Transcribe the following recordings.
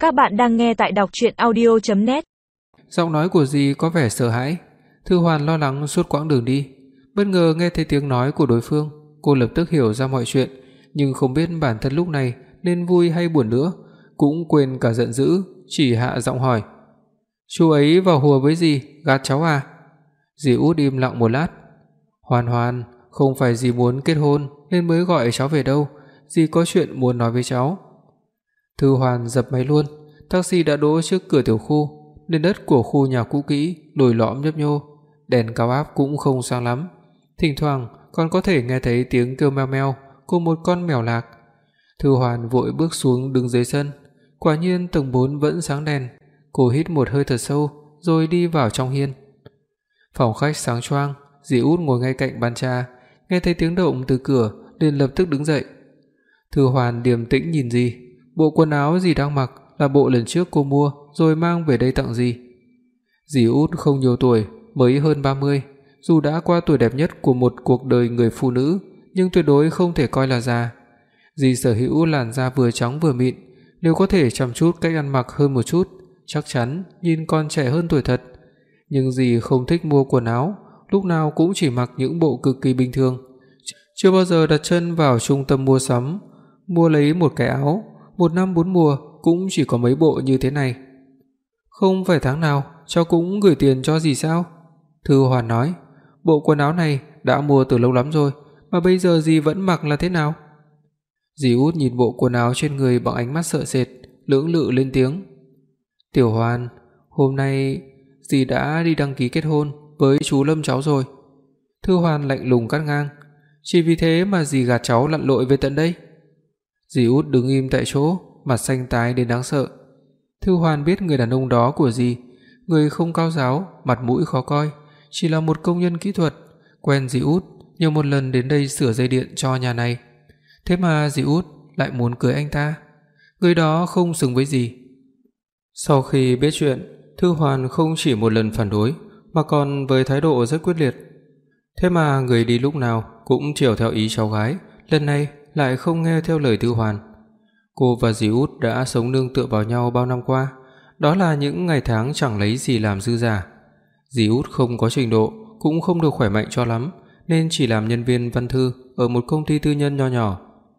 Các bạn đang nghe tại đọc truyện audio.net. Giọng nói của dì có vẻ sợ hãi. Thư Hoàn lo lắng suốt quãng đường đi, bất ngờ nghe thấy tiếng nói của đối phương, cô lập tức hiểu ra mọi chuyện, nhưng không biết bản thân lúc này nên vui hay buồn nữa, cũng quên cả giận dữ, chỉ hạ giọng hỏi: "Chú ấy vào hùa với dì, gạt cháu à?" Dì út im lặng một lát. "Hoàn Hoàn, không phải dì muốn kết hôn nên mới gọi cháu về đâu, dì có chuyện muốn nói với cháu." Thư Hoàn dập máy luôn. Taxi đã đỗ trước cửa tiểu khu. Nền đất của khu nhà cũ kỹ lồi lõm nhấp nhô, đèn cao áp cũng không sáng lắm, thỉnh thoảng còn có thể nghe thấy tiếng kêu meo meo của một con mèo lạc. Thư Hoàn vội bước xuống đứng dưới sân. Quả nhiên tầng 4 vẫn sáng đèn. Cô hít một hơi thật sâu rồi đi vào trong hiên. Phòng khách sáng choang, dì út ngồi ngay cạnh bàn trà, nghe thấy tiếng động từ cửa liền lập tức đứng dậy. Thư Hoàn điềm tĩnh nhìn dì. Bộ quần áo dì đang mặc là bộ lần trước cô mua rồi mang về đây tặng dì. Dì út không nhiều tuổi, mới hơn 30, dù đã qua tuổi đẹp nhất của một cuộc đời người phụ nữ, nhưng tuyệt đối không thể coi là già. Dì sở hữu làn da vừa trắng vừa mịn, nếu có thể chăm chút cách ăn mặc hơn một chút, chắc chắn nhìn còn trẻ hơn tuổi thật. Nhưng dì không thích mua quần áo, lúc nào cũng chỉ mặc những bộ cực kỳ bình thường, chưa bao giờ đặt chân vào trung tâm mua sắm, mua lấy một cái áo, một năm 4 mùa cũng chỉ có mấy bộ như thế này. "Không phải tháng nào cháu cũng gửi tiền cho dì sao?" Thư Hoàn nói. "Bộ quần áo này đã mua từ lâu lắm rồi, mà bây giờ dì vẫn mặc là thế nào?" Dì út nhìn bộ quần áo trên người bằng ánh mắt sợ sệt, lưỡng lự lên tiếng: "Tiểu Hoàn, hôm nay dì đã đi đăng ký kết hôn với chú Lâm cháu rồi." Thư Hoàn lạnh lùng cắt ngang: "Chỉ vì thế mà dì gạt cháu lặn lội về tận đây?" Dì út đứng im tại chỗ, mặt xanh tái đến đáng sợ. Thư Hoàn biết người đàn ông đó của dì, người không cao giáo, mặt mũi khó coi, chỉ là một công nhân kỹ thuật, quen dì út, nhiều một lần đến đây sửa dây điện cho nhà này. Thế mà dì út lại muốn cưới anh ta. Người đó không xứng với dì. Sau khi biết chuyện, Thư Hoàn không chỉ một lần phản đối, mà còn với thái độ rất quyết liệt. Thế mà người đi lúc nào cũng chiều theo ý cháu gái, lần này lại không nghe theo lời Thư Hoàn. Cô và dì út đã sống nương tựa vào nhau bao năm qua, đó là những ngày tháng chẳng lấy gì làm dư giả. Dì út không có trình độ, cũng không được khỏe mạnh cho lắm, nên chỉ làm nhân viên văn thư ở một công ty tư nhân nho nhỏ.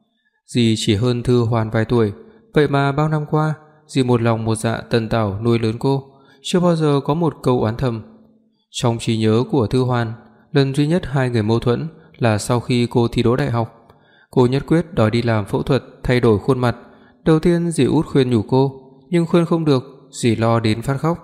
Dì chỉ hơn Thư Hoàn vài tuổi, vậy mà bao năm qua, dì một lòng một dạ tần tảo nuôi lớn cô, chưa bao giờ có một câu oán thầm. Trong trí nhớ của Thư Hoàn, lần duy nhất hai người mâu thuẫn là sau khi cô thi đỗ đại học. Cô nhất quyết đòi đi làm phẫu thuật thay đổi khuôn mặt. Đầu tiên dì út khuyên nhủ cô, nhưng khuyên không được, dì lo đến phát khóc.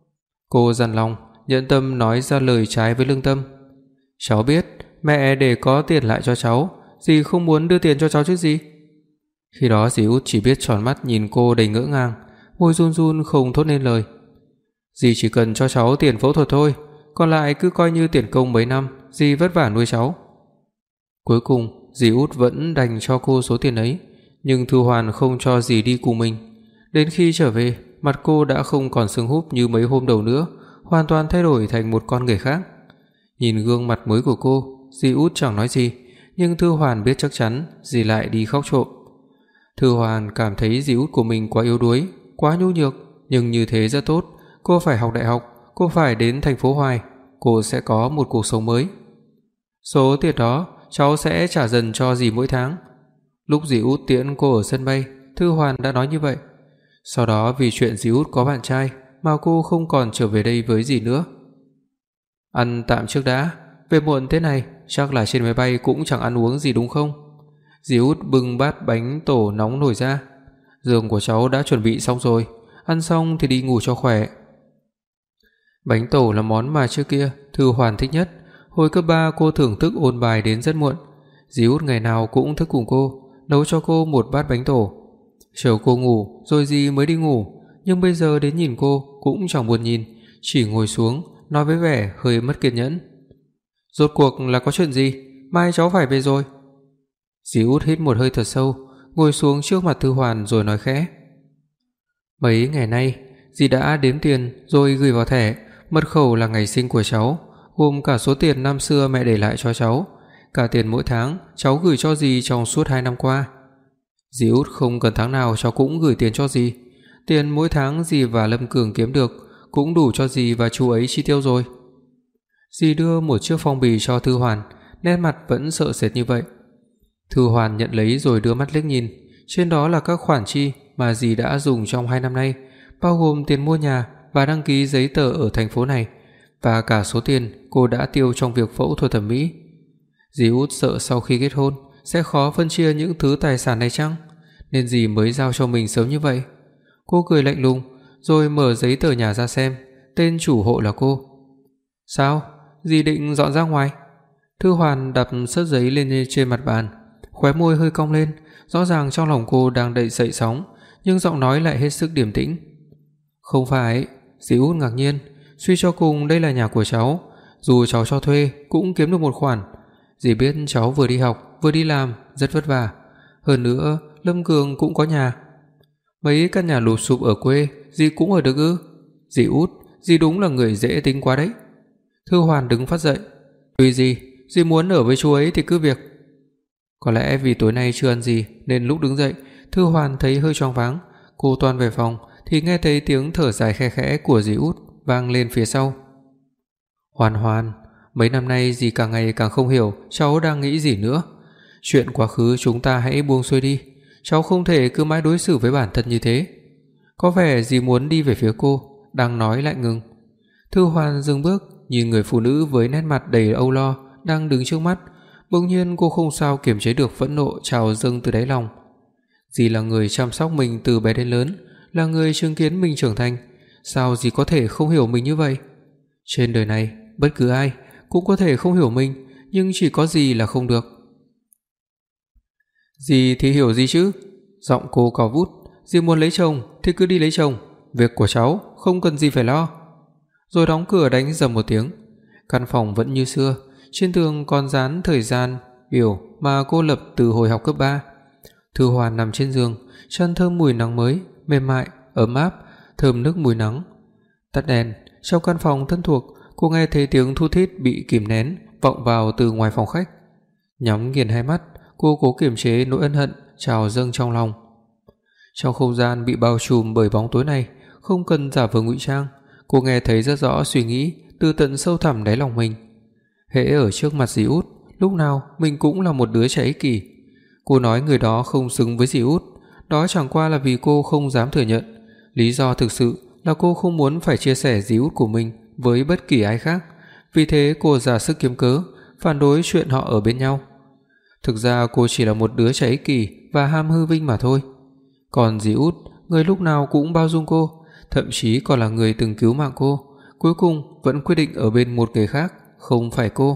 Cô dằn lòng, nhẫn tâm nói ra lời trái với lương tâm. "Cháu biết, mẹ để có tiền lại cho cháu, dì không muốn đưa tiền cho cháu chứ gì." Khi đó dì út chỉ biết tròn mắt nhìn cô đầy ngỡ ngàng, môi run run không thốt nên lời. "Dì chỉ cần cho cháu tiền phẫu thuật thôi, còn lại cứ coi như tiền công mấy năm dì vất vả nuôi cháu." Cuối cùng dì út vẫn đành cho cô số tiền ấy, nhưng Thư Hoàn không cho dì đi cùng mình. Đến khi trở về, mặt cô đã không còn sưng húp như mấy hôm đầu nữa, hoàn toàn thay đổi thành một con người khác. Nhìn gương mặt mới của cô, dì út chẳng nói gì, nhưng Thư Hoàn biết chắc chắn dì lại đi khóc trộm. Thư Hoàn cảm thấy dì út của mình quá yếu đuối, quá nhu nhược, nhưng như thế rất tốt. Cô phải học đại học, cô phải đến thành phố Hoài, cô sẽ có một cuộc sống mới. "Số tiền đó cháu sẽ trả dần cho dì mỗi tháng." Lúc dì út tiễn cô ở sân bay, Thư Hoàn đã nói như vậy. Sau đó vì chuyện dì út có bạn trai mà cô không còn trở về đây với dì nữa. "Ăn tạm trước đã, về muộn thế này chắc là trên máy bay cũng chẳng ăn uống gì đúng không?" Dì út bưng bát bánh tổ nóng nổi ra. "Giường của cháu đã chuẩn bị xong rồi, ăn xong thì đi ngủ cho khỏe." Bánh tổ là món mà trước kia Thư Hoàn thích nhất. Hồi cấp 3 cô thưởng thức ôn bài đến rất muộn. Dì út ngày nào cũng thức cùng cô, nấu cho cô một bát bánh tổ. Chờ cô ngủ rồi dì mới đi ngủ, nhưng bây giờ đến nhìn cô cũng chẳng buồn nhìn, chỉ ngồi xuống nói với vẻ hơi mất kiên nhẫn. "Rốt cuộc là có chuyện gì? Mai cháu phải về rồi." Dì út hít một hơi thật sâu, ngồi xuống trước mặt Thư Hoàn rồi nói khẽ: "Mấy ngày nay dì đã đếm tiền rồi gửi vào thẻ, mật khẩu là ngày sinh của cháu, gồm cả số tiền năm xưa mẹ để lại cho cháu, cả tiền mỗi tháng cháu gửi cho dì trong suốt 2 năm qua. Dì út không cần tháng nào cháu cũng gửi tiền cho dì. Tiền mỗi tháng dì và Lâm Cường kiếm được cũng đủ cho dì và chú ấy chi tiêu rồi. Dì đưa một chiếc phong bì cho Thư Hoàn, nét mặt vẫn sợ sệt như vậy. Thư Hoàn nhận lấy rồi đưa mắt liếc nhìn, trên đó là các khoản chi mà dì đã dùng trong 2 năm nay, bao gồm tiền mua nhà và đăng ký giấy tờ ở thành phố này, và cả số tiền cô đã tiêu trong việc phẫu thuật thẩm mỹ. Dì Út sợ sau khi kết hôn sẽ khó phân chia những thứ tài sản này chăng, nên dì mới giao cho mình sớm như vậy. Cô cười lạnh lùng rồi mở giấy tờ nhà ra xem, tên chủ hộ là cô. Sao? Dì định dọn ra ngoài? Thư Hoàn đặt sấp giấy lên trên mặt bàn, khóe môi hơi cong lên, rõ ràng trong lòng cô đang đầy dậy sóng, nhưng giọng nói lại hết sức điềm tĩnh. Không phải. Dì Út ngạc nhiên, suy cho cùng đây là nhà của cháu, dù cháu cho thuê cũng kiếm được một khoản. Dì biết cháu vừa đi học vừa đi làm rất vất vả, hơn nữa Lâm Cường cũng có nhà. Mấy căn nhà lụp xụp ở quê dì cũng ở được ư? Dì Út, dì đúng là người dễ tính quá đấy. Thư Hoàn đứng phát dậy. Tùy dì muốn ở với chú ấy thì cứ việc. Có lẽ vì tối nay chưa ăn gì nên lúc đứng dậy, Thư Hoàn thấy hơi choáng váng. Cô toan về phòng thì nghe thấy tiếng thở dài khe khẽ của dì Út vang lên phía sau. Hoàn, mấy năm nay dì càng ngày càng không hiểu cháu đang nghĩ gì nữa. Chuyện quá khứ chúng ta hãy buông xuôi đi, cháu không thể cứ mãi đối xử với bản thân như thế. Có vẻ dì muốn đi về phía cô, đang nói lại ngừng. Thư Hoàn dừng bước, nhìn người phụ nữ với nét mặt đầy âu lo đang đứng trước mắt. Bỗng nhiên cô không sao kiềm chế được phẫn nộ trào dâng từ đáy lòng. Dì là người chăm sóc mình từ bé đến lớn, là người chứng kiến mình trưởng thành, sao dì có thể không hiểu mình như vậy? Trên đời này, bất cứ ai cũng có thể không hiểu mình, nhưng chỉ có dì là không được. Dì thì hiểu gì chứ? Giọng cô cao vút. Dì muốn lấy chồng thì cứ đi lấy chồng, việc của cháu không cần gì phải lo. Rồi đóng cửa đánh rầm một tiếng. Căn phòng vẫn như xưa, trên tường còn dán thời gian biểu mà cô lập từ hồi học cấp 3. Thư Hoàn nằm trên giường, chăn thơm mùi nắng mới, mềm mại, ấm áp, thơm nức mùi nắng. Tắt đèn, trong căn phòng thân thuộc, cô nghe thấy tiếng thút thít bị kìm nén vọng vào từ ngoài phòng khách. Nhắm nghiền hai mắt, cô cố kiềm chế nỗi ân hận trào dâng trong lòng. Trong không gian bị bao trùm bởi bóng tối này, không cần giả vờ ngụy trang, cô nghe thấy rất rõ suy nghĩ từ tận sâu thẳm đáy lòng mình. Hễ ở trước mặt dì Út, lúc nào mình cũng là một đứa trẻ ích kỷ. Cô nói người đó không xứng với dì Út, đó chẳng qua là vì cô không dám thừa nhận. Lý do thực sự là cô không muốn phải chia sẻ dì Út của mình với bất kỳ ai khác, vì thế cô ra sức kiếm cớ phản đối chuyện họ ở bên nhau. Thực ra cô chỉ là một đứa trẻ ích kỷ và ham hư vinh mà thôi. Còn dì Út, người lúc nào cũng bao dung cô, thậm chí còn là người từng cứu mạng cô, cuối cùng vẫn quyết định ở bên một người khác, không phải cô.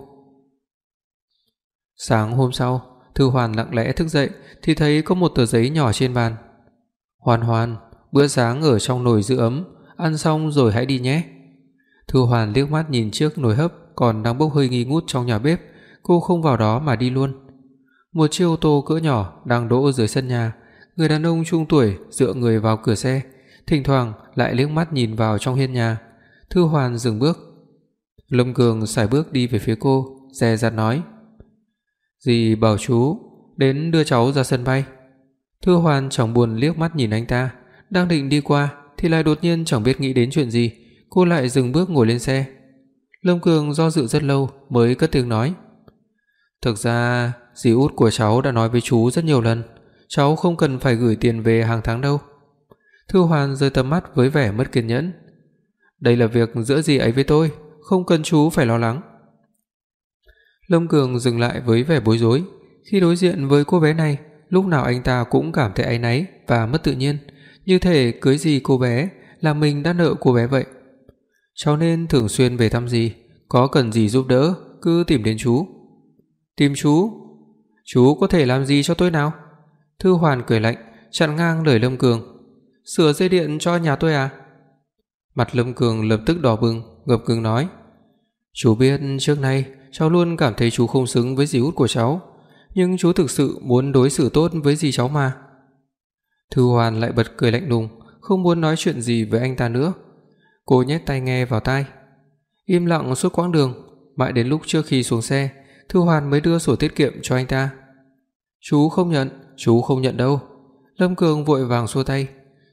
Sáng hôm sau, Thư Hoàn lặng lẽ thức dậy thì thấy có một tờ giấy nhỏ trên bàn. Hoàn, bữa sáng ở trong nồi giữ ấm, ăn xong rồi hãy đi nhé. Thư Hoàn liếc mắt nhìn chiếc nồi hấp còn đang bốc hơi nghi ngút trong nhà bếp, cô không vào đó mà đi luôn. Một chiếc ô tô cỡ nhỏ đang đỗ dưới sân nhà, người đàn ông trung tuổi dựa người vào cửa xe, thỉnh thoảng lại liếc mắt nhìn vào trong hiên nhà. Thư Hoàn dừng bước. Lâm Cường sải bước đi về phía cô, dè dặt nói: "Dì bảo chú đến đưa cháu ra sân bay." Thư Hoàn chẳng buồn liếc mắt nhìn anh ta, đang định đi qua thì lại đột nhiên chẳng biết nghĩ đến chuyện gì, cô lại dừng bước ngồi lên xe. Lâm Cường do dự rất lâu mới cất tiếng nói: "Thực ra dì Út của cháu đã nói với chú rất nhiều lần, cháu không cần phải gửi tiền về hàng tháng đâu." Thư Hoàn rời tầm mắt với vẻ mất kiên nhẫn. "Đây là việc giữa dì ấy với tôi, không cần chú phải lo lắng." Lâm Cường dừng lại với vẻ bối rối. Khi đối diện với cô bé này, lúc nào anh ta cũng cảm thấy áy náy và mất tự nhiên, như thể cưới gì cô bé là mình đã nợ cô bé vậy. Cháu nên thường xuyên về thăm dì, có cần gì giúp đỡ cứ tìm đến chú. Tìm chú? Chú có thể làm gì cho tôi nào? Thư Hoàn cười lạnh, chặn ngang lời Lâm Cường. Sửa dây điện cho nhà tôi à? Mặt Lâm Cường lập tức đỏ bừng, ngập ngừng nói: "Chú biết trước nay cháu luôn cảm thấy chú không xứng với dì Út của cháu, nhưng chú thực sự muốn đối xử tốt với dì cháu mà." Thư Hoàn lại bật cười lạnh lùng, không muốn nói chuyện gì với anh ta nữa. Cô nhét tai nghe vào tai, im lặng suốt quãng đường, mãi đến lúc trước khi xuống xe, Thư Hoàn mới đưa sổ tiết kiệm cho anh ta. Chú không nhận đâu." Lâm Cường vội vàng xua tay.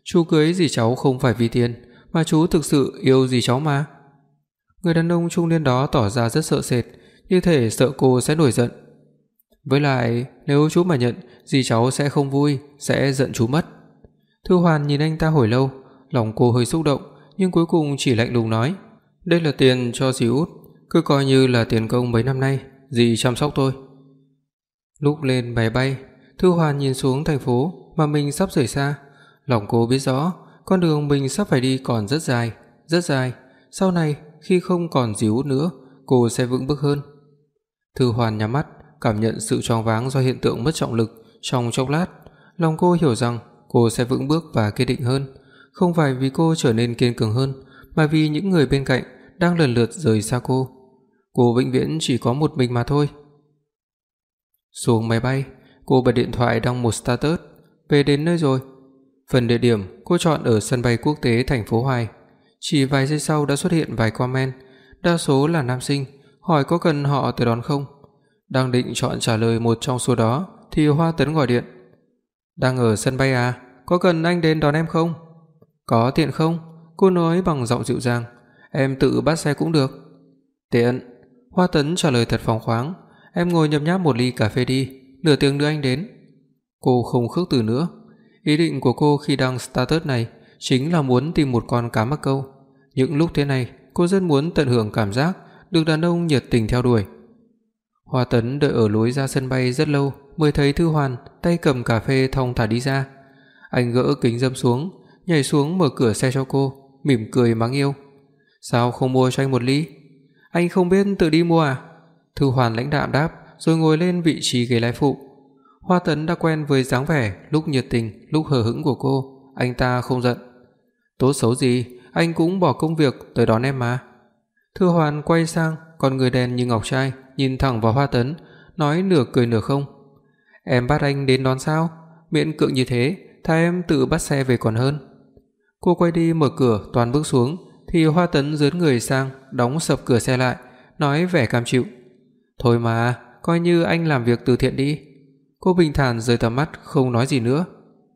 Chú cưới dì cháu không phải vì tiền, mà chú thực sự yêu dì cháu mà." Người đàn ông trung niên đó tỏ ra rất sợ sệt, như thể sợ cô sẽ nổi giận. "Với lại, nếu chú mà nhận, dì cháu sẽ không vui, sẽ giận chú mất." Thư Hoàn nhìn anh ta hồi lâu, lòng cô hơi xúc động, nhưng cuối cùng chỉ lạnh lùng nói: "Đây là tiền cho dì út, cứ coi như là tiền công mấy năm nay dì chăm sóc tôi." Lúc lên máy bay, Thư Hoàn nhìn xuống thành phố mà mình sắp rời xa, lòng cô biết rõ, con đường mình sắp phải đi còn rất dài, rất dài. Sau này, khi không còn dì út nữa, cô sẽ vững bước hơn. Thư Hoàn nhắm mắt, cảm nhận sự choáng váng do hiện tượng mất trọng lực trong chốc lát, lòng cô hiểu rằng cô sẽ vững bước và kiên định hơn, không phải vì cô trở nên kiên cường hơn, mà vì những người bên cạnh đang lần lượt rời xa cô. Cô vĩnh viễn chỉ có một mình mà thôi. Xuống máy bay, cô bật điện thoại đăng một status, về đến nơi rồi. Phần địa điểm cô chọn ở sân bay quốc tế thành phố Hoài. Chỉ vài giây sau đã xuất hiện vài comment, đa số là nam sinh, hỏi có cần họ tới đón không. Đang định chọn trả lời một trong số đó thì Hoa Tấn gọi điện. "Đang ở sân bay à? Có cần anh đến đón em không?" "Có tiện không?" Cô nói bằng giọng dịu dàng. "Em tự bắt xe cũng được." "Tiện." Hoa Tấn trả lời thật phóng khoáng. "Em ngồi nhấm nháp một ly cà phê đi, nửa tiếng nữa anh đến." Cô không khước từ nữa. Ý định của cô khi đăng status này chính là muốn tìm một con cá mắc câu. Những lúc thế này, cô rất muốn tận hưởng cảm giác được đàn ông nhiệt tình theo đuổi. Hoa Tấn đợi ở lối ra sân bay rất lâu mới thấy Thư Hoàn tay cầm cà phê thong thả đi ra. Anh gỡ kính râm xuống, nhảy xuống mở cửa xe cho cô, mỉm cười mắng yêu. "Sao không mua cho anh một ly?" "Anh không biết tự đi mua à?" Thư Hoàn lãnh đạm đáp, rồi ngồi lên vị trí ghế lái phụ. Hoa Tấn đã quen với dáng vẻ lúc nhiệt tình, lúc hờ hững của cô, anh ta không giận. "Tốt xấu gì, anh cũng bỏ công việc tới đón em mà." Thư Hoàn quay sang, con người đen như ngọc trai, nhìn thẳng vào Hoa Tấn, nói nửa cười nửa không. "Em bắt anh đến đón sao? Miễn cưỡng như thế, thà em tự bắt xe về còn hơn." Cô quay đi mở cửa toàn bước xuống thì Hoa Tấn giớn người sang, đóng sập cửa xe lại, nói vẻ cam chịu. "Thôi mà, coi như anh làm việc từ thiện đi." Cô bình thản rời tầm mắt, không nói gì nữa.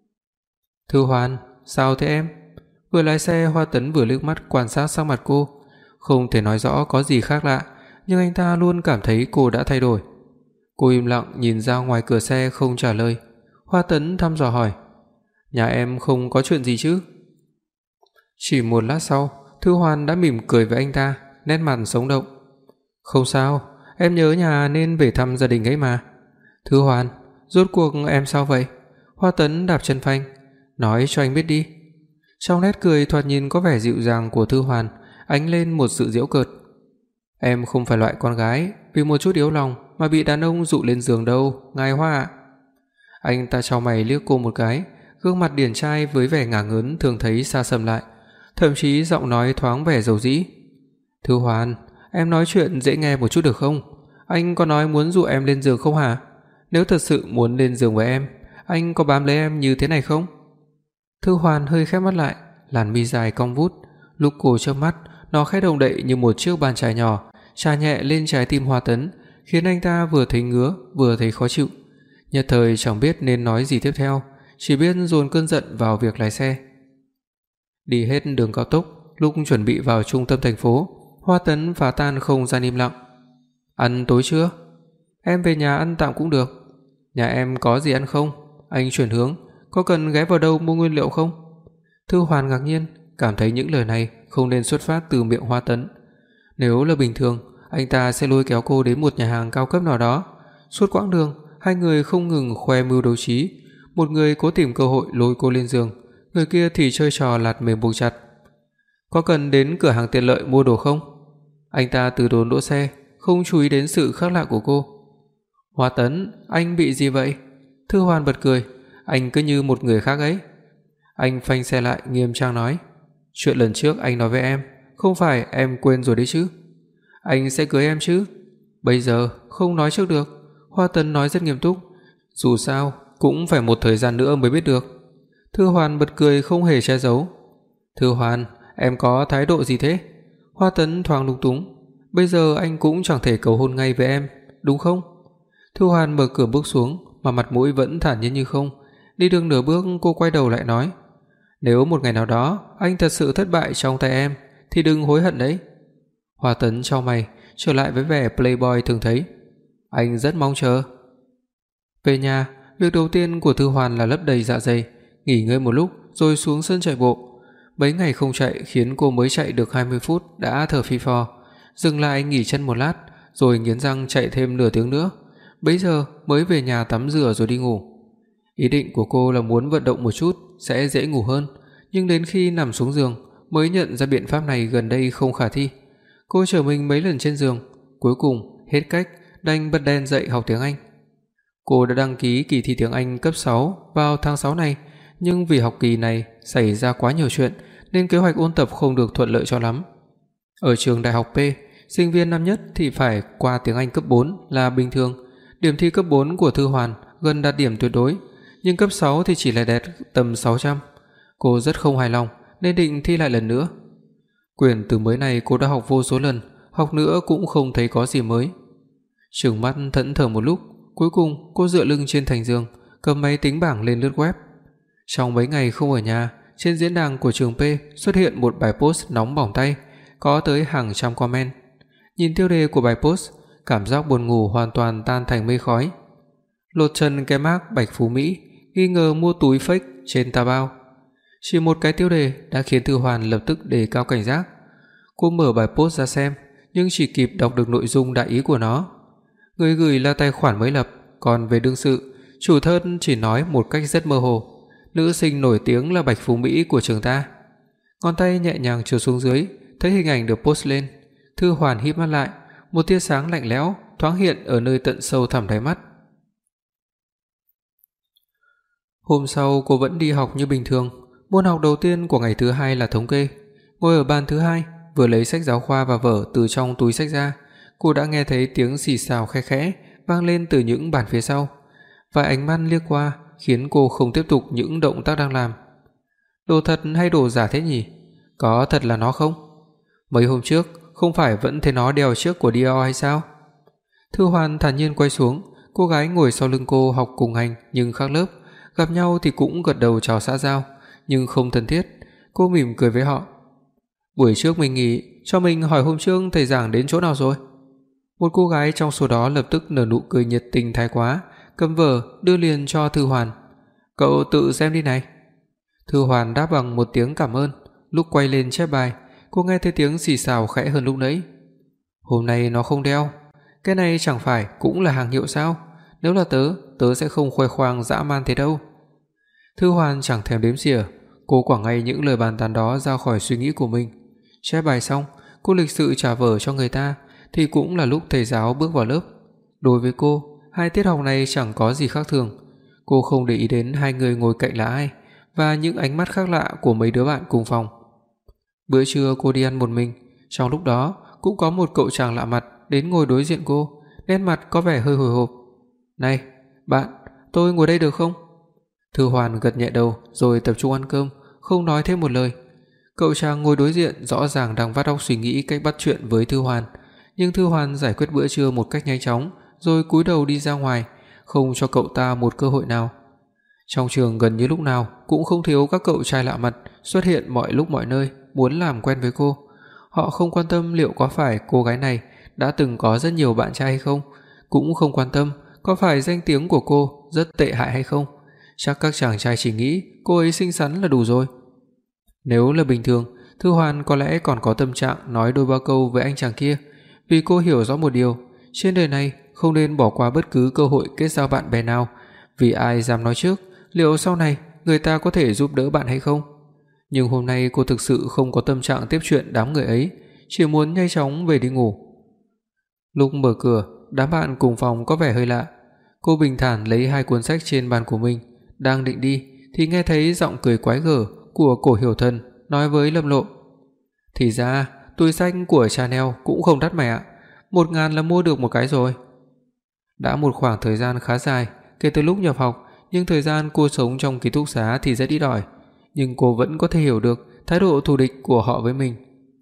"Thư Hoàn, sao thế em?" Vừa lái xe, Hoa Tấn vừa liếc mắt quan sát sắc mặt cô, không thể nói rõ có gì khác lạ, nhưng anh ta luôn cảm thấy cô đã thay đổi. Cô im lặng nhìn ra ngoài cửa xe không trả lời. Hoa Tấn thăm dò hỏi: "Nhà em không có chuyện gì chứ?" Chỉ một lát sau, Thư Hoàn đã mỉm cười với anh ta, nét mặt sống động. "Không sao, em nhớ nhà nên về thăm gia đình ấy mà." "Thư Hoàn, rốt cuộc em sao vậy?" Hoa Tấn đạp chân phanh, "Nói cho anh biết đi." Trong nét cười thoạt nhìn có vẻ dịu dàng của Thư Hoàn ánh lên một sự giễu cợt. "Em không phải loại con gái vì một chút yếu lòng mà bị đàn ông dụ lên giường đâu, ngài Hoa ạ." Anh ta chau mày liếc cô một cái, gương mặt điển trai với vẻ ngả ngớn thường thấy xa sầm lại, thậm chí giọng nói thoáng vẻ dầu dĩ. "Thư Hoàn, em nói chuyện dễ nghe một chút được không? Anh có nói muốn dụ em lên giường không hả? Nếu thật sự muốn lên giường với em, anh có bám lấy em như thế này không?" Thư Hoàn hơi khép mắt lại, làn mi dài cong vút, lúc cô chớp mắt, nó khẽ động đậy như một chiếc bàn chải nhỏ, chà nhẹ lên trái tim Hoa Tấn, khiến anh ta vừa thấy ngứa, vừa thấy khó chịu. Nhất thời chẳng biết nên nói gì tiếp theo, chỉ biết dồn cơn giận vào việc lái xe. Đi hết đường cao tốc, lúc chuẩn bị vào trung tâm thành phố, Hoa Tấn phá tan không gian im lặng. "Ăn tối chưa?" "Em về nhà ăn tạm cũng được." "Nhà em có gì ăn không?" Anh chuyển hướng, "Có cần ghé vào đâu mua nguyên liệu không?" Thư Hoàn ngạc nhiên, cảm thấy những lời này không nên xuất phát từ miệng Hoa Tấn. Nếu là bình thường, anh ta sẽ lôi kéo cô đến một nhà hàng cao cấp nào đó. Suốt quãng đường, hai người không ngừng khoe mưu đấu trí, một người cố tìm cơ hội lôi cô lên giường, người kia thì chơi trò lạt mềm buộc chặt. "Có cần đến cửa hàng tiện lợi mua đồ không?" Anh ta từ đồn đỗ xe, không chú ý đến sự khác lạ của cô. "Hoa Tấn, anh bị gì vậy?" Thư Hoàn bật cười, "Anh cứ như một người khác ấy." Anh phanh xe lại, nghiêm trang nói: "Chuyện lần trước anh nói với em, không phải em quên rồi đấy chứ? Anh sẽ cưới em chứ?" "Bây giờ không nói trước được." Hoa Tấn nói rất nghiêm túc, "Dù sao cũng phải một thời gian nữa mới biết được." Thư Hoàn bật cười không hề che giấu. "Thư Hoàn, em có thái độ gì thế?" Hoa Tấn thoáng lúng túng, "Bây giờ anh cũng chẳng thể cầu hôn ngay với em, đúng không?" Thư Hoàn mở cửa bước xuống mà mặt mũi vẫn thản nhiên như không. Đi được nửa bước cô quay đầu lại nói: Nếu một ngày nào đó anh thật sự thất bại trong tay em thì đừng hối hận đấy." Hoa Tấn chau mày, trở lại với vẻ playboy thường thấy. "Anh rất mong chờ." Về nhà, việc đầu tiên của Thư Hoàn là lấp đầy dạ dày, nghỉ ngơi một lúc rồi xuống sân chạy bộ. Mấy ngày không chạy khiến cô mới chạy được 20 phút đã thở phì phò, dừng lại nghỉ chân một lát rồi nghiến răng chạy thêm nửa tiếng nữa. Bấy giờ mới về nhà tắm rửa rồi đi ngủ. Ý định của cô là muốn vận động một chút sẽ dễ ngủ hơn, nhưng đến khi nằm xuống giường mới nhận ra biện pháp này gần đây không khả thi. Cô trở mình mấy lần trên giường, cuối cùng hết cách đành bật đèn dậy học tiếng Anh. Cô đã đăng ký kỳ thi tiếng Anh cấp 6 vào tháng 6 này, nhưng vì học kỳ này xảy ra quá nhiều chuyện nên kế hoạch ôn tập không được thuận lợi cho lắm. Ở trường đại học P, sinh viên năm nhất thì phải qua tiếng Anh cấp 4 là bình thường. Điểm thi cấp 4 của Thư Hoàn gần đạt điểm tuyệt đối, nhưng cấp 6 thì chỉ là đạt tầm 600. Cô rất không hài lòng nên định thi lại lần nữa. Quyển từ mới này cô đã học vô số lần, học nữa cũng không thấy có gì mới. Trừng mắt thẫn thờ một lúc, cuối cùng cô dựa lưng trên thành giường, cầm máy tính bảng lên lướt web. Trong mấy ngày không ở nhà, trên diễn đàn của trường P xuất hiện một bài post nóng bỏng tay, có tới hàng trăm comment. Nhìn tiêu đề của bài post, cảm giác buồn ngủ hoàn toàn tan thành mây khói. Lột trần cái mác Bạch Phú Mỹ, nghi ngờ mua túi fake trên Taobao. Chỉ một cái tiêu đề đã khiến Thư Hoàn lập tức đề cao cảnh giác. Cô mở bài post ra xem, nhưng chỉ kịp đọc được nội dung đại ý của nó. Người gửi là tài khoản mới lập, còn về đương sự, chủ thân chỉ nói một cách rất mơ hồ, nữ sinh nổi tiếng là Bạch Phú Mỹ của trường ta. Ngón tay nhẹ nhàng trượt xuống dưới, thấy hình ảnh được post lên. Thư Hoàn híp mắt lại, một tia sáng lạnh lẽo thoáng hiện ở nơi tận sâu thẳm đáy mắt. Hôm sau cô vẫn đi học như bình thường. Môn học đầu tiên của ngày thứ hai là thống kê. Ngồi ở bàn thứ hai, vừa lấy sách giáo khoa và vở từ trong túi sách ra, cô đã nghe thấy tiếng xì xào khe khẽ vang lên từ những bàn phía sau. Vài ánh mắt liếc qua khiến cô không tiếp tục những động tác đang làm. Đồ thật hay đồ giả thế nhỉ? Có thật là nó không? Mấy hôm trước không phải vẫn thấy nó đeo chiếc của Dior hay sao? Thư Hoàn thản nhiên quay xuống, cô gái ngồi sau lưng cô học cùng hành nhưng khác lớp, gặp nhau thì cũng gật đầu chào xã giao, nhưng không thân thiết. Cô mỉm cười với họ. "Buổi trước mình nghỉ, cho mình hỏi hôm trước thầy giảng đến chỗ nào rồi?" Một cô gái trong số đó lập tức nở nụ cười nhiệt tình thái quá, cầm vở đưa liền cho Thư Hoàn. "Cậu tự xem đi này." Thư Hoàn đáp bằng một tiếng cảm ơn. Lúc quay lên chép bài, cô nghe thấy tiếng xì xào khẽ hơn lúc nãy. "Hôm nay nó không đeo, cái này chẳng phải cũng là hàng hiệu sao? Nếu là tớ sẽ không khoe khoang dã man thế đâu." Thư Hoàn chẳng thèm đếm xỉa, cô quẳng ngay những lời bàn tán đó ra khỏi suy nghĩ của mình. Chép bài xong, cô lịch sự trả vở cho người ta thì cũng là lúc thầy giáo bước vào lớp. Đối với cô, hai tiết học này chẳng có gì khác thường. Cô không để ý đến hai người ngồi cạnh là ai và những ánh mắt khác lạ của mấy đứa bạn cùng phòng. Bữa trưa cô đi ăn một mình, trong lúc đó cũng có một cậu chàng lạ mặt đến ngồi đối diện cô, nét mặt có vẻ hơi hồi hộp. "Này, bạn, tôi ngồi đây được không?" Thư Hoàn gật nhẹ đầu rồi tập trung ăn cơm, không nói thêm một lời. Cậu chàng ngồi đối diện rõ ràng đang vắt óc suy nghĩ cách bắt chuyện với Thư Hoàn, nhưng Thư Hoàn giải quyết bữa trưa một cách nhanh chóng rồi cúi đầu đi ra ngoài, không cho cậu ta một cơ hội nào. Trong trường gần như lúc nào cũng không thiếu các cậu trai lạ mặt xuất hiện mọi lúc mọi nơi, muốn làm quen với cô. Họ không quan tâm liệu có phải cô gái này đã từng có rất nhiều bạn trai hay không, cũng không quan tâm có phải danh tiếng của cô rất tệ hại hay không. Chắc các chàng trai chỉ nghĩ cô ấy xinh xắn là đủ rồi. Nếu là bình thường, Thư Hoàn có lẽ còn có tâm trạng nói đôi ba câu với anh chàng kia, vì cô hiểu rõ một điều, trên đời này không nên bỏ qua bất cứ cơ hội kết giao bạn bè nào, vì ai dám nói trước liệu sau này người ta có thể giúp đỡ bạn hay không. Nhưng hôm nay cô thực sự không có tâm trạng tiếp chuyện đám người ấy, chỉ muốn nhanh chóng về đi ngủ. Lúc mở cửa, đám bạn cùng phòng có vẻ hơi lạ. Cô bình thản lấy hai cuốn sách trên bàn của mình, đang định đi thì nghe thấy giọng cười quái gở của Cổ Hiểu Thần nói với Lâm Lộ: "Thì ra túi sách của Chanel cũng không đắt mày ạ, 1.000 là mua được một cái rồi." Đã một khoảng thời gian khá dài kể từ lúc nhập học, nhưng thời gian cô sống trong ký túc xá thì rất ít ỏi, nhưng cô vẫn có thể hiểu được thái độ thù địch của họ với mình.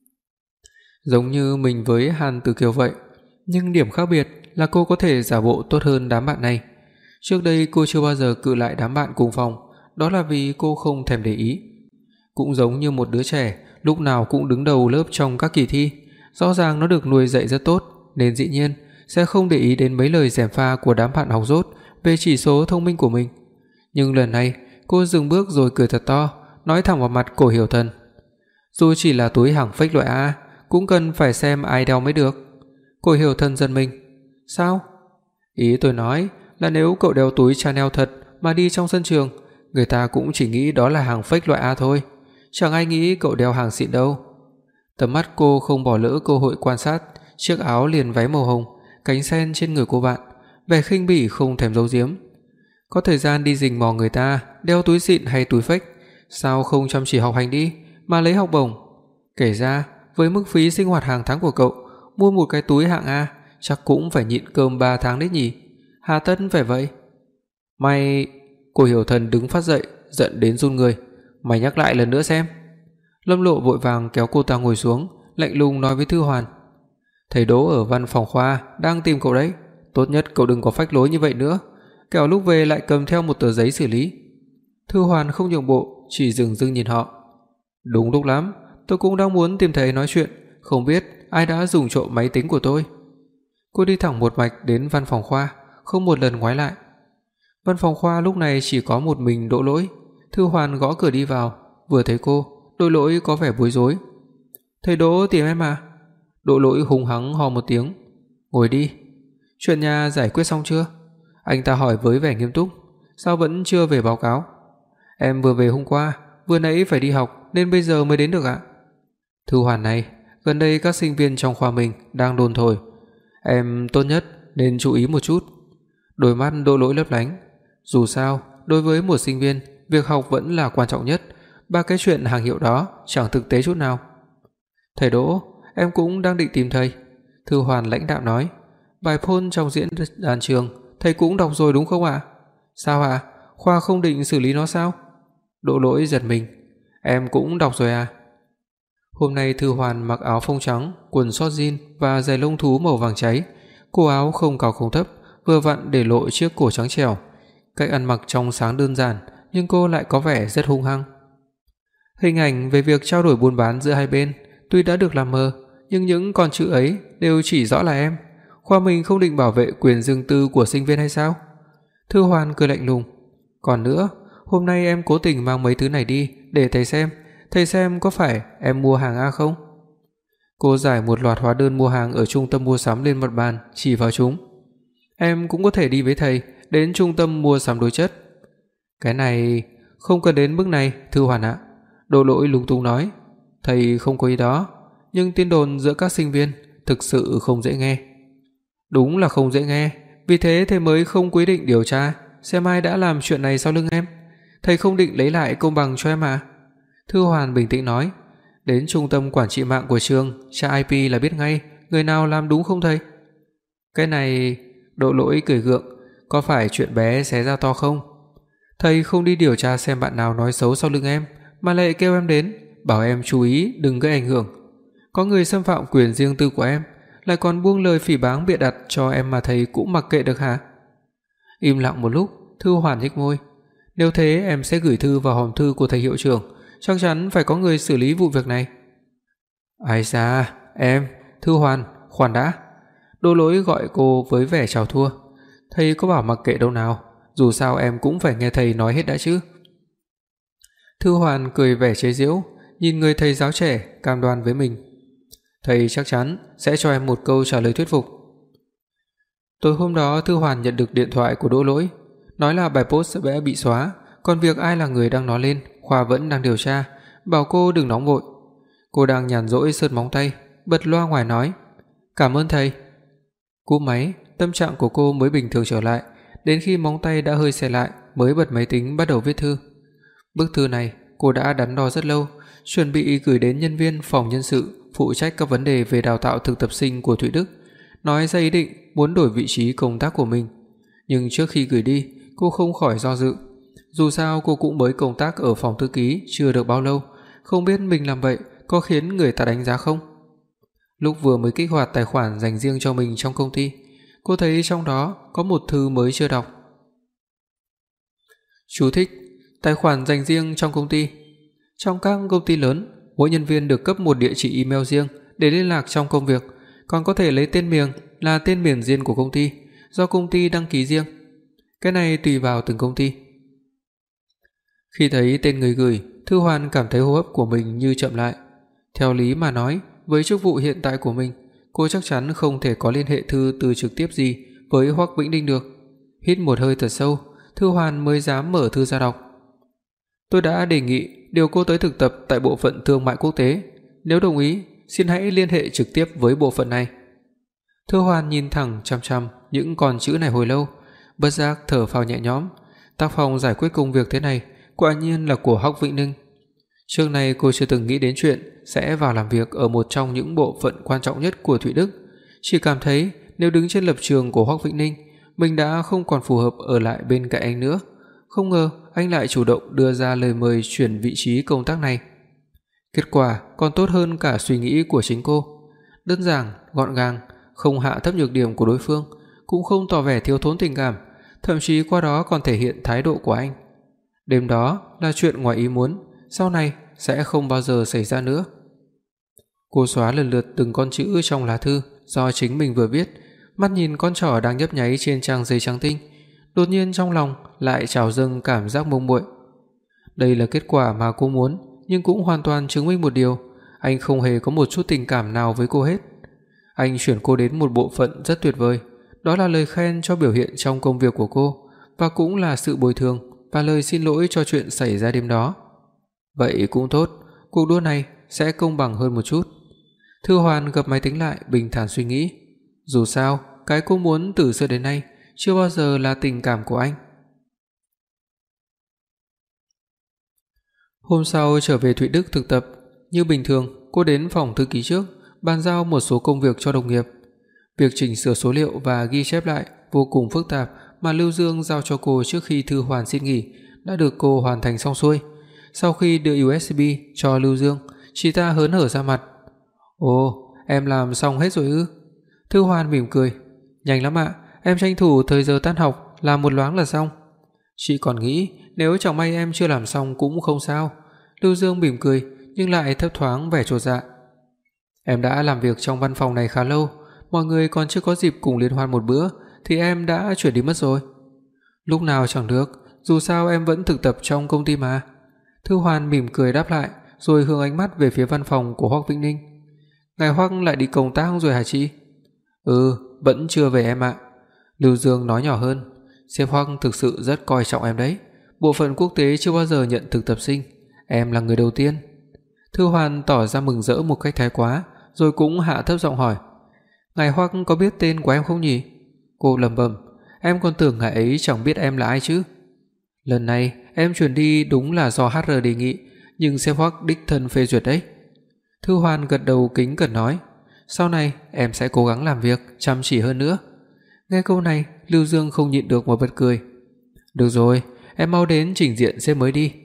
Giống như mình với Hàn Tử Kiều vậy, nhưng điểm khác biệt là cô có thể giả bộ tốt hơn đám bạn này. Trước đây cô chưa bao giờ cự lại đám bạn cùng phòng, đó là vì cô không thèm để ý. cũng giống như một đứa trẻ, lúc nào cũng đứng đầu lớp trong các kỳ thi. Rõ ràng nó được nuôi dạy rất tốt, nên dĩ nhiên sẽ không để ý đến mấy lời gièm pha của đám bạn học dốt về chỉ số thông minh của mình. Nhưng lần này, cô dừng bước rồi cười thật to, nói thẳng vào mặt Cổ Hiểu Thần. Dù chỉ là túi hàng fake loại A, cũng cần phải xem ai đeo mới được. Cổ Hiểu Thần giật mình. Sao? Ý tôi nói là nếu cậu đeo túi Chanel thật mà đi trong sân trường, người ta cũng chỉ nghĩ đó là hàng fake loại A thôi, chẳng ai nghĩ cậu đeo hàng xịn đâu. Tầm mắt cô không bỏ lỡ cơ hội quan sát chiếc áo liền váy màu hồng, cánh sen trên người cô bạn, vẻ khinh bỉ không thèm giấu giếm. Có thời gian đi rình mò người ta đeo túi xịn hay túi fake, sao không chăm chỉ học hành đi mà lấy học bổng? Kể ra, với mức phí sinh hoạt hàng tháng của cậu, mua một cái túi hạng A chắc cũng phải nhịn cơm 3 tháng đấy nhỉ? Hà tất phải vậy? Mày... Cô Hiểu Thần đứng phát dậy, giận đến run người. Mày nhắc lại lần nữa xem. Lâm Lộ vội vàng kéo cô ta ngồi xuống, lạnh lùng nói với Thư Hoàn. Thầy Đỗ ở văn phòng khoa đang tìm cậu đấy, tốt nhất cậu đừng có phách lối như vậy nữa, kẻo lúc về lại cầm theo một tờ giấy xử lý. Thư Hoàn không nhượng bộ, chỉ dừng dưng nhìn họ. Đúng lúc lắm, tôi cũng đang muốn tìm thầy nói chuyện, không biết ai đã dùng trộm máy tính của tôi. Cô đi thẳng một mạch đến văn phòng khoa, không một lần ngoái lại. Văn phòng khoa lúc này chỉ có một mình Đỗ Lỗi. Thư Hoàn gõ cửa đi vào, vừa thấy cô, Đỗ Lỗi có vẻ bối rối. Thầy Đỗ tìm em à? Đỗ Lỗi hùng hắng hò một tiếng. Ngồi đi. Chuyện nhà giải quyết xong chưa? Anh ta hỏi với vẻ nghiêm túc. Sao vẫn chưa về báo cáo? Em vừa về hôm qua, vừa nãy phải đi học nên bây giờ mới đến được ạ. Thư Hoàn này, gần đây các sinh viên trong khoa mình đang đồn thổi, em tốt nhất nên chú ý một chút. Đôi mắt Đỗ Lỗi lấp lánh. Dù sao, đối với một sinh viên, việc học vẫn là quan trọng nhất, ba cái chuyện hàng hiệu đó chẳng thực tế chút nào. Thầy Đỗ, em cũng đang định tìm thầy. Thư Hoàn lãnh đạm nói. Bài poll trong diễn đàn trường thầy cũng đọc rồi đúng không ạ? Sao ạ? Khoa không định xử lý nó sao? Đỗ Lỗi giật mình. Em cũng đọc rồi à? Hôm nay Thư Hoàn mặc áo phông trắng, quần short jean và giày lông thú màu vàng cháy. Cổ áo không cao không thấp, vừa vặn để lộ chiếc cổ trắng trẻo. Cách ăn mặc trong sáng đơn giản, nhưng cô lại có vẻ rất hung hăng. Hình ảnh về việc trao đổi buôn bán giữa hai bên tuy đã được làm mờ, nhưng những con chữ ấy đều chỉ rõ là em. Khoa mình không định bảo vệ quyền riêng tư của sinh viên hay sao? Thư Hoàn cười lạnh lùng. Còn nữa, hôm nay em cố tình mang mấy thứ này đi để thầy xem có phải em mua hàng A không? Cô giải một loạt hóa đơn mua hàng ở trung tâm mua sắm lên mặt bàn, chỉ vào chúng. Em cũng có thể đi với thầy đến trung tâm mua sắm đối chất. Cái này không cần đến mức này, Thư Hoàn ạ. Đỗ Lỗi lúng túng nói. Thầy không có ý đó, nhưng tin đồn giữa các sinh viên thực sự không dễ nghe. Đúng là không dễ nghe, vì thế thầy mới không quyết định điều tra xem ai đã làm chuyện này sau lưng em. Thầy không định lấy lại công bằng cho em à? Thư Hoàn bình tĩnh nói. Đến trung tâm quản trị mạng của trường, tra IP là biết ngay người nào làm đúng không thầy? Cái này, Đỗ Lỗi cười gượng, có phải chuyện bé xé ra to không? Thầy không đi điều tra xem bạn nào nói xấu sau lưng em, mà lại kêu em đến, bảo em chú ý đừng gây ảnh hưởng. Có người xâm phạm quyền riêng tư của em, lại còn buông lời phỉ báng bịa đặt cho em mà thầy cũng mặc kệ được hả? Im lặng một lúc, Thư Hoàn nhếch môi. Nếu thế em sẽ gửi thư vào hòm thư của thầy hiệu trưởng, chắc chắn phải có người xử lý vụ việc này. Ai da, em, Thư Hoàn, khoan đã. Đỗ Lỗi gọi cô với vẻ chào thua. Thầy có bảo mặc kệ đâu nào, dù sao em cũng phải nghe thầy nói hết đã chứ. Thư Hoàn cười vẻ chế giễu, nhìn người thầy giáo trẻ cam đoan với mình. Thầy chắc chắn sẽ cho em một câu trả lời thuyết phục. Tối hôm đó Thư Hoàn nhận được điện thoại của Đỗ Lỗi, nói là bài post sẽ bị xóa, còn việc ai là người đăng nó lên, khoa vẫn đang điều tra, bảo cô đừng nóng vội. Cô đang nhàn rỗi sơn móng tay, bật loa ngoài nói: "Cảm ơn thầy." Cúp máy, tâm trạng của cô mới bình thường trở lại, đến khi móng tay đã hơi xe lại mới bật máy tính bắt đầu viết thư. Bức thư này cô đã đắn đo rất lâu, chuẩn bị gửi đến nhân viên phòng nhân sự phụ trách các vấn đề về đào tạo thực tập sinh của Thụy Đức, nói ra ý định muốn đổi vị trí công tác của mình. Nhưng trước khi gửi đi, cô không khỏi do dự. Dù sao cô cũng mới công tác ở phòng thư ký chưa được bao lâu, không biết mình làm vậy có khiến người ta đánh giá không. Lúc vừa mới kích hoạt tài khoản dành riêng cho mình trong công ty, cô thấy trong đó có một thư mới chưa đọc. Chú thích: tài khoản dành riêng trong công ty. Trong các công ty lớn, mỗi nhân viên được cấp một địa chỉ email riêng để liên lạc trong công việc, còn có thể lấy tên miền là tên miền riêng của công ty, do công ty đăng ký riêng. Cái này tùy vào từng công ty. Khi thấy tên người gửi, Thư Hoàn cảm thấy hô hấp của mình như chậm lại. Theo lý mà nói, với chức vụ hiện tại của mình, cô chắc chắn không thể có liên hệ thư từ trực tiếp gì với Hoắc Vĩnh Ninh được. Hít một hơi thật sâu, Thư Hoàn mới dám mở thư ra đọc. Tôi đã đề nghị điều cô tới thực tập tại bộ phận thương mại quốc tế. Nếu đồng ý, xin hãy liên hệ trực tiếp với bộ phận này. Thư Hoàn nhìn thẳng chằm chằm những con chữ này hồi lâu, bất giác thở phào nhẹ nhõm. Tác phong giải quyết công việc thế này quả nhiên là của Hoắc Vĩnh Ninh. Trước nay cô chưa từng nghĩ đến chuyện sẽ vào làm việc ở một trong những bộ phận quan trọng nhất của Thụy Đức, chỉ cảm thấy nếu đứng trên lập trường của Hoắc Vĩnh Ninh, mình đã không còn phù hợp ở lại bên cạnh anh nữa. Không ngờ anh lại chủ động đưa ra lời mời chuyển vị trí công tác này. Kết quả còn tốt hơn cả suy nghĩ của chính cô. Đơn giản, gọn gàng, không hạ thấp nhược điểm của đối phương, cũng không tỏ vẻ thiếu thốn tình cảm, thậm chí qua đó còn thể hiện thái độ của anh. Đêm đó là chuyện ngoài ý muốn, sau này sẽ không bao giờ xảy ra nữa. Cô xóa lần lượt từng con chữ trong lá thư do chính mình vừa viết, mắt nhìn con trỏ đang nhấp nháy trên trang giấy trắng tinh, đột nhiên trong lòng lại trào dâng cảm giác mông muội. Đây là kết quả mà cô muốn, nhưng cũng hoàn toàn chứng minh một điều, anh không hề có một chút tình cảm nào với cô hết. Anh chuyển cô đến một bộ phận rất tuyệt vời, đó là lời khen cho biểu hiện trong công việc của cô, và cũng là sự bồi thường và lời xin lỗi cho chuyện xảy ra đêm đó. Vậy cũng tốt, cuộc đua này sẽ công bằng hơn một chút. Thư Hoàn gập máy tính lại, bình thản suy nghĩ. Dù sao, cái cô muốn từ xưa đến nay chưa bao giờ là tình cảm của anh. Hôm sau trở về Thụy Đức thực tập, như bình thường, cô đến phòng thư ký trước, bàn giao một số công việc cho đồng nghiệp. Việc chỉnh sửa số liệu và ghi chép lại vô cùng phức tạp mà Lưu Dương giao cho cô trước khi Thư Hoàn xin nghỉ đã được cô hoàn thành xong xuôi. Sau khi đưa USB cho Lưu Dương, chị ta hớn hở ra mặt. "Ồ, em làm xong hết rồi ư?" Thư Hoàn mỉm cười. "Nhanh lắm ạ, em tranh thủ thời giờ tan học làm một loáng là xong." "Chị còn nghĩ nếu chẳng may em chưa làm xong cũng không sao." Lưu Dương mỉm cười nhưng lại thấp thoáng vẻ chột dạ. "Em đã làm việc trong văn phòng này khá lâu, mọi người còn chưa có dịp cùng liên hoan một bữa thì em đã chuyển đi mất rồi." "Lúc nào chẳng được, dù sao em vẫn thực tập trong công ty mà." Thư Hoàn mỉm cười đáp lại, rồi hướng ánh mắt về phía văn phòng của Hoắc Vĩnh Ninh. "Ngài Hoắc lại đi công tác rồi hả chị?" "Ừ, vẫn chưa về em ạ." Lưu Dương nói nhỏ hơn. "Sếp Hoắc thực sự rất coi trọng em đấy. Bộ phận quốc tế chưa bao giờ nhận thực tập sinh, em là người đầu tiên." Thư Hoàn tỏ ra mừng rỡ một cách thái quá, rồi cũng hạ thấp giọng hỏi. "Ngài Hoắc có biết tên của em không nhỉ?" Cô lẩm bẩm, "Em còn tưởng ngài ấy chẳng biết em là ai chứ." "Lần này em chuyển đi đúng là do HR đề nghị, nhưng sếp Hoắc đích thân phê duyệt đấy." Thư Hoàn gật đầu kính cẩn nói, "Sau này em sẽ cố gắng làm việc chăm chỉ hơn nữa." Nghe câu này, Lưu Dương không nhịn được mà bật cười. "Được rồi, em mau đến trình diện sếp mới đi."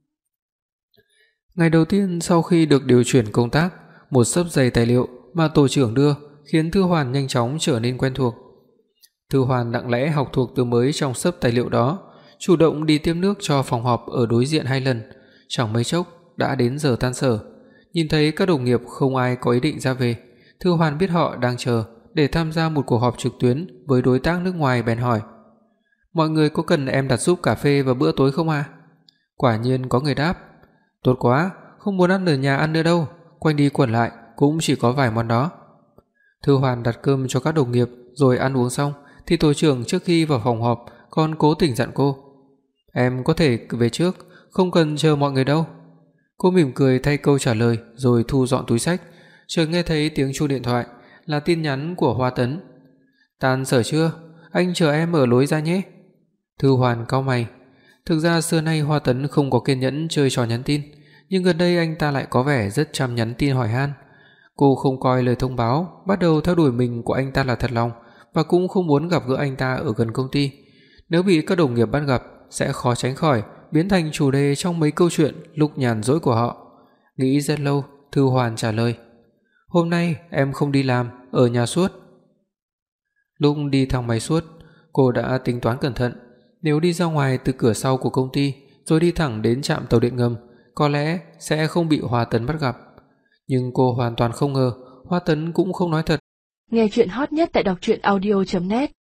Ngày đầu tiên sau khi được điều chuyển công tác, một xấp dày tài liệu mà tổ trưởng đưa khiến Thư Hoàn nhanh chóng trở nên quen thuộc. Thư Hoàn lặng lẽ học thuộc từ mới trong xấp tài liệu đó, chủ động đi tiếp nước cho phòng họp ở đối diện 2 lần, chẳng mấy chốc đã đến giờ tan sở. Nhìn thấy các đồng nghiệp không ai có ý định ra về, Thư Hoàn biết họ đang chờ để tham gia một cuộc họp trực tuyến với đối tác nước ngoài, bèn hỏi: "Mọi người có cần em đặt giúp cà phê vào bữa tối không ạ?" Quả nhiên có người đáp: "Tốt quá, không muốn ăn ở nhà ăn nữa đâu, quanh đi quẩn lại cũng chỉ có vài món đó." Thư Hoàn đặt cơm cho các đồng nghiệp rồi ăn uống xong thì tổ trưởng trước khi vào phòng họp còn cố tình dặn cô: "Em có thể về trước, không cần chờ mọi người đâu." Cô mỉm cười thay câu trả lời rồi thu dọn túi xách, chợt nghe thấy tiếng chuông điện thoại, là tin nhắn của Hoa Tấn. "Tan sở chưa? Anh chờ em ở lối ra nhé." Thư Hoàn cau mày. Thực ra xưa nay Hoa Tấn không có kiên nhẫn chơi trò nhắn tin, nhưng gần đây anh ta lại có vẻ rất chăm nhắn tin hỏi han. Cô không coi lời thông báo bắt đầu theo đuổi mình của anh ta là thật lòng, và cũng không muốn gặp gỡ anh ta ở gần công ty. Nếu bị các đồng nghiệp bắt gặp sẽ khó tránh khỏi biến thành chủ đề trong mấy câu chuyện lúc nhàn rỗi của họ. Nghĩ rất lâu, Thư Hoàn trả lời: "Hôm nay em không đi làm, ở nhà suốt." Lúc đi thang máy suốt, cô đã tính toán cẩn thận, nếu đi ra ngoài từ cửa sau của công ty rồi đi thẳng đến trạm tàu điện ngầm, có lẽ sẽ không bị Hoa Tấn bắt gặp. Nhưng cô hoàn toàn không ngờ Hoa Tấn cũng không nói thật. Nghe truyện hot nhất tại đọc truyện audio.net